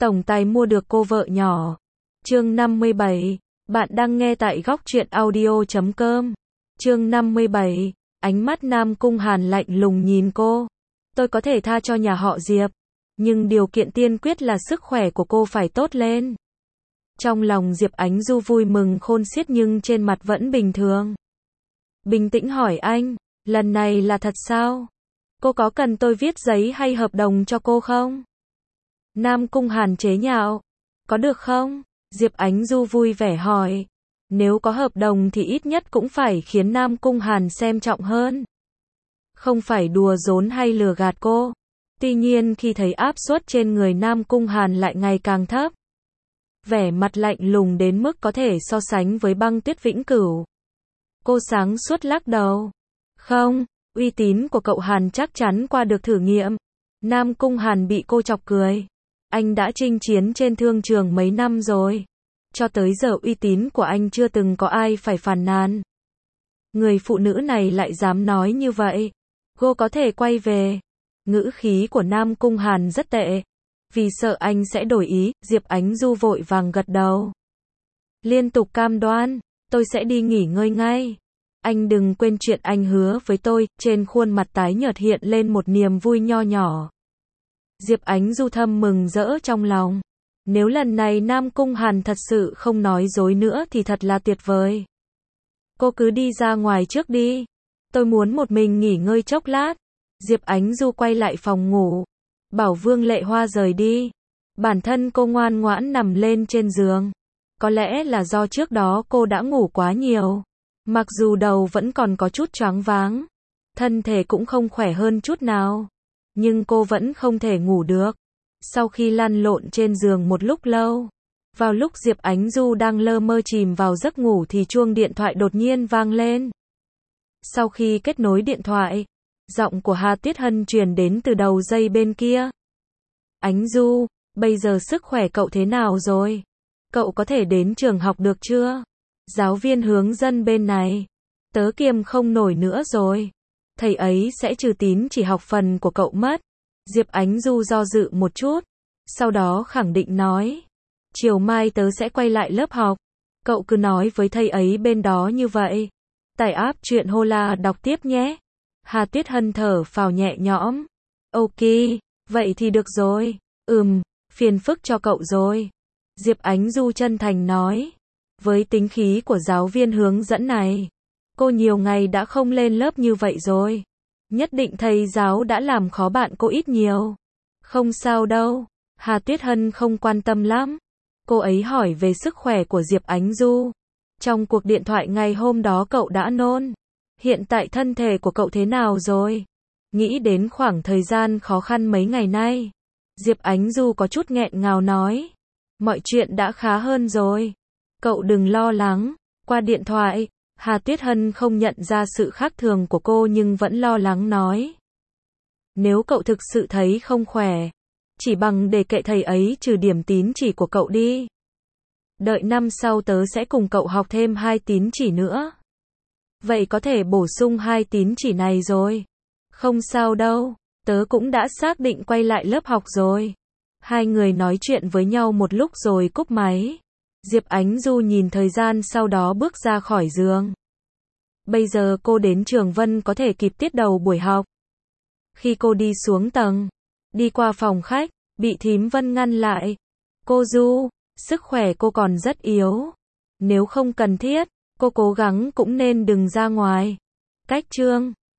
tổng tài mua được cô vợ nhỏ. Chương 57. Bạn đang nghe tại góc truyện audio.com. Chương 57. Ánh mắt Nam Cung Hàn lạnh lùng nhìn cô. Tôi có thể tha cho nhà họ Diệp, nhưng điều kiện tiên quyết là sức khỏe của cô phải tốt lên. Trong lòng Diệp Ánh Du vui mừng khôn xiết nhưng trên mặt vẫn bình thường. Bình tĩnh hỏi anh, lần này là thật sao? Cô có cần tôi viết giấy hay hợp đồng cho cô không? Nam Cung Hàn chế nhạo. Có được không? Diệp Ánh Du vui vẻ hỏi. Nếu có hợp đồng thì ít nhất cũng phải khiến Nam Cung Hàn xem trọng hơn. Không phải đùa giỡn hay lừa gạt cô. Tuy nhiên khi thấy áp suất trên người Nam Cung Hàn lại ngày càng thấp, vẻ mặt lạnh lùng đến mức có thể so sánh với băng tuyết vĩnh cửu, cô sáng suốt lắc đầu. Không, uy tín của cậu Hàn chắc chắn qua được thử nghiệm. Nam Cung Hàn bị cô chọc cười. Anh đã chinh chiến trên thương trường mấy năm rồi. Cho tới giờ uy tín của anh chưa từng có ai phải phàn nàn. Người phụ nữ này lại dám nói như vậy. Cô có thể quay về. Ngữ khí của Nam Cung Hàn rất tệ. Vì sợ anh sẽ đổi ý, Diệp Ánh Du vội vàng gật đầu. Liên tục cam đoan, tôi sẽ đi nghỉ ngơi ngay. Anh đừng quên chuyện anh hứa với tôi, trên khuôn mặt tái nhợt hiện lên một niềm vui nho nhỏ. Diệp Ánh Du thầm mừng rỡ trong lòng. Nếu lần này Nam Cung Hàn thật sự không nói dối nữa thì thật là tuyệt vời. Cô cứ đi ra ngoài trước đi. Tôi muốn một mình nghỉ ngơi chốc lát. Diệp Ánh Du quay lại phòng ngủ. Bảo Vương Lệ Hoa rời đi. Bản thân cô ngoan ngoãn nằm lên trên giường. Có lẽ là do trước đó cô đã ngủ quá nhiều. Mặc dù đầu vẫn còn có chút choáng váng, thân thể cũng không khỏe hơn chút nào, nhưng cô vẫn không thể ngủ được. Sau khi lăn lộn trên giường một lúc lâu, vào lúc Diệp Ánh Du đang lơ mơ chìm vào giấc ngủ thì chuông điện thoại đột nhiên vang lên. Sau khi kết nối điện thoại, giọng của Hà Tuyết Hân truyền đến từ đầu dây bên kia. Ánh Du, bây giờ sức khỏe cậu thế nào rồi? Cậu có thể đến trường học được chưa? Giáo viên hướng dẫn bên này, tớ kiềm không nổi nữa rồi. Thầy ấy sẽ trừ tín chỉ học phần của cậu mất. Diệp Ánh Du do dự một chút, sau đó khẳng định nói. Chiều mai tớ sẽ quay lại lớp học. Cậu cứ nói với thầy ấy bên đó như vậy. Tải app truyện Hola đọc tiếp nhé. Hà Tuyết Hân thở phào nhẹ nhõm. Ok, vậy thì được rồi. Phiền phức cho cậu rồi. Diệp Ánh Du chân thành nói. Với tính khí của giáo viên hướng dẫn này, cô nhiều ngày đã không lên lớp như vậy rồi. Nhất định thầy giáo đã làm khó bạn cô ít nhiều. Không sao đâu. Hà Tuyết Hân không quan tâm lắm. Cô ấy hỏi về sức khỏe của Diệp Ánh Du. Trong cuộc điện thoại ngày hôm đó cậu đã nôn. Hiện tại thân thể của cậu thế nào rồi? Nghĩ đến khoảng thời gian khó khăn mấy ngày nay, Diệp Ánh Du có chút nghẹn ngào nói. Mọi chuyện đã khá hơn rồi. Cậu đừng lo lắng. Qua điện thoại, Hà Tuyết Hân không nhận ra sự khác thường của cô nhưng vẫn lo lắng nói. Nếu cậu thực sự thấy không khỏe, chỉ bằng để kệ thầy ấy trừ điểm tín chỉ của cậu đi. Đợi năm sau tớ sẽ cùng cậu học thêm 2 tín chỉ nữa. Vậy có thể bổ sung 2 tín chỉ này rồi. Không sao đâu, tớ cũng đã xác định quay lại lớp học rồi. Hai người nói chuyện với nhau một lúc rồi cúp máy. Diệp Ánh Du nhìn thời gian sau đó bước ra khỏi giường. Bây giờ cô đến Trường Vân có thể kịp tiết đầu buổi học. Khi cô đi xuống tầng, đi qua phòng khách, bị thím Vân ngăn lại. Cô Du, sức khỏe cô còn rất yếu. Nếu không cần thiết, cô cố gắng cũng nên đừng ra ngoài. Cách chương